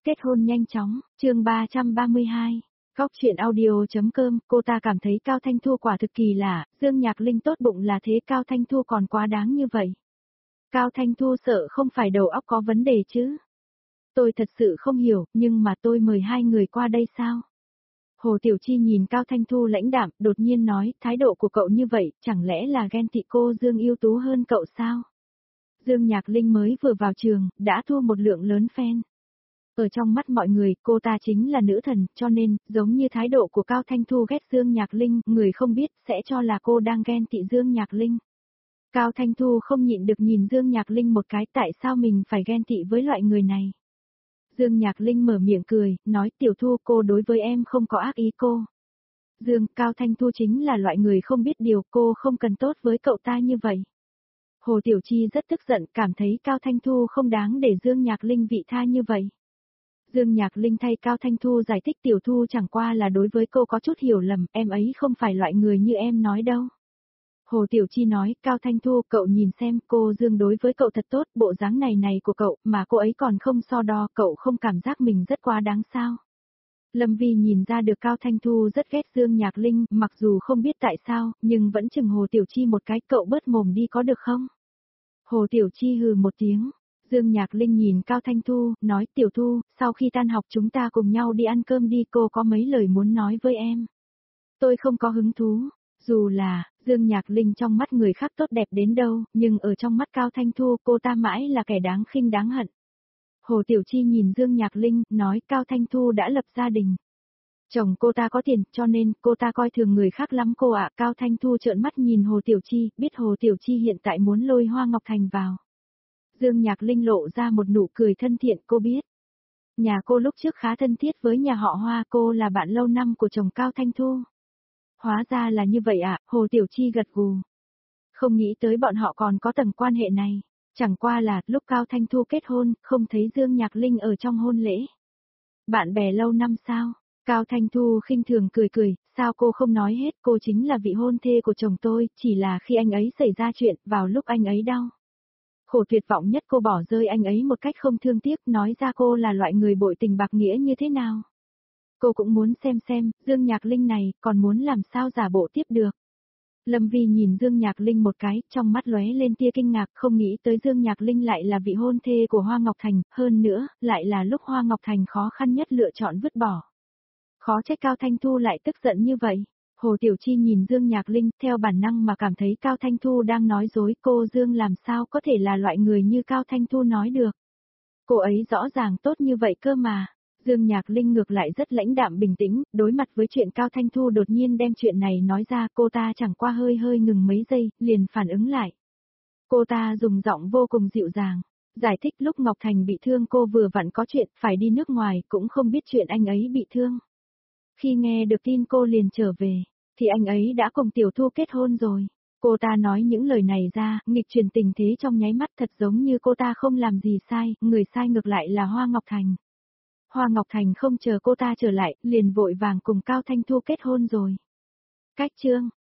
Kết hôn nhanh chóng, chương 332. Góc truyện audio.com, cô ta cảm thấy Cao Thanh Thu quả thực kỳ lạ, Dương Nhạc Linh tốt bụng là thế, Cao Thanh Thu còn quá đáng như vậy. Cao Thanh Thu sợ không phải đầu óc có vấn đề chứ. Tôi thật sự không hiểu, nhưng mà tôi mời hai người qua đây sao? Hồ Tiểu Chi nhìn Cao Thanh Thu lãnh đạm, đột nhiên nói, thái độ của cậu như vậy, chẳng lẽ là ghen tị cô Dương ưu tú hơn cậu sao? Dương Nhạc Linh mới vừa vào trường, đã thua một lượng lớn fan. Ở trong mắt mọi người, cô ta chính là nữ thần, cho nên, giống như thái độ của Cao Thanh Thu ghét Dương Nhạc Linh, người không biết sẽ cho là cô đang ghen tị Dương Nhạc Linh. Cao Thanh Thu không nhịn được nhìn Dương Nhạc Linh một cái, tại sao mình phải ghen tị với loại người này. Dương Nhạc Linh mở miệng cười, nói Tiểu Thu cô đối với em không có ác ý cô. Cao Thanh Thu chính là loại người không biết điều, cô không cần tốt với cậu ta như vậy. Hồ Tiểu Chi rất tức giận, cảm thấy Cao Thanh Thu không đáng để Dương Nhạc Linh vị tha như vậy. Dương Nhạc Linh thay Cao Thanh Thu giải thích Tiểu Thu chẳng qua là đối với cô có chút hiểu lầm, em ấy không phải loại người như em nói đâu. Hồ Tiểu Chi nói, Cao Thanh Thu, cậu nhìn xem, cô Dương đối với cậu thật tốt, bộ dáng này của cậu, mà cô ấy còn không so đo, cậu không cảm giác mình rất quá đáng sao. Lâm Vi nhìn ra được Cao Thanh Thu rất ghét Dương Nhạc Linh, mặc dù không biết tại sao, nhưng vẫn chừng Hồ Tiểu Chi một cái, cậu bớt mồm đi có được không? Hồ Tiểu Chi hừ một tiếng. Dương Nhạc Linh nhìn Cao Thanh Thu, nói Tiểu Thu, sau khi tan học chúng ta cùng nhau đi ăn cơm đi, cô có mấy lời muốn nói với em. Tôi không có hứng thú, dù là, Dương Nhạc Linh trong mắt người khác tốt đẹp đến đâu, nhưng ở trong mắt Cao Thanh Thu cô ta mãi là kẻ đáng khinh đáng hận. Hồ Tiểu Chi nhìn Dương Nhạc Linh, nói Cao Thanh Thu đã lập gia đình. Chồng cô ta có tiền, cho nên cô ta coi thường người khác lắm cô ạ. Cao Thanh Thu trợn mắt nhìn Hồ Tiểu Chi, biết Hồ Tiểu Chi hiện tại muốn lôi Hoa Ngọc Thành vào. Dương Nhạc Linh lộ ra một nụ cười thân thiện, cô biết. Nhà cô lúc trước khá thân thiết với nhà họ Hoa, cô là bạn lâu năm của chồng Cao Thanh Thu. Hóa ra là như vậy ạ, Hồ Tiểu Chi gật gù. Không nghĩ tới bọn họ còn có tầng quan hệ này. Chẳng qua là, lúc Cao Thanh Thu kết hôn, không thấy Dương Nhạc Linh ở trong hôn lễ. Bạn bè lâu năm sao? Cao Thanh Thu khinh thường cười, sao cô không nói hết, cô chính là vị hôn thê của chồng tôi, chỉ là khi anh ấy xảy ra chuyện, vào lúc anh ấy đau. Khổ tuyệt vọng nhất cô bỏ rơi anh ấy một cách không thương tiếc, nói ra cô là loại người bội tình bạc nghĩa như thế nào. Cô cũng muốn xem, Dương Nhạc Linh này, còn muốn làm sao giả bộ tiếp được. Lâm Vi nhìn Dương Nhạc Linh một cái, trong mắt lóe lên tia kinh ngạc, không nghĩ tới Dương Nhạc Linh lại là vị hôn thê của Hoa Ngọc Thành, hơn nữa, lại là lúc Hoa Ngọc Thành khó khăn nhất lựa chọn vứt bỏ. Khó trách Cao Thanh Thu lại tức giận như vậy. Hồ Tiểu Chi nhìn Dương Nhạc Linh, theo bản năng mà cảm thấy Cao Thanh Thu đang nói dối, cô Dương làm sao có thể là loại người như Cao Thanh Thu nói được. Cô ấy rõ ràng tốt như vậy cơ mà. Dương Nhạc Linh ngược lại rất lãnh đạm bình tĩnh, đối mặt với chuyện Cao Thanh Thu đột nhiên đem chuyện này nói ra, cô ta chẳng qua hơi ngừng mấy giây, liền phản ứng lại. Cô ta dùng giọng vô cùng dịu dàng, giải thích lúc Ngọc Thành bị thương cô vừa vặn có chuyện, phải đi nước ngoài, cũng không biết chuyện anh ấy bị thương. Khi nghe được tin cô liền trở về, thì anh ấy đã cùng Tiểu Thu kết hôn rồi. Cô ta nói những lời này ra, nghịch chuyển tình thế trong nháy mắt, thật giống như cô ta không làm gì sai, người sai ngược lại là Hoa Ngọc Thành. Hoa Ngọc Thành không chờ cô ta trở lại, liền vội vàng cùng Cao Thanh Thu kết hôn rồi. Cách chương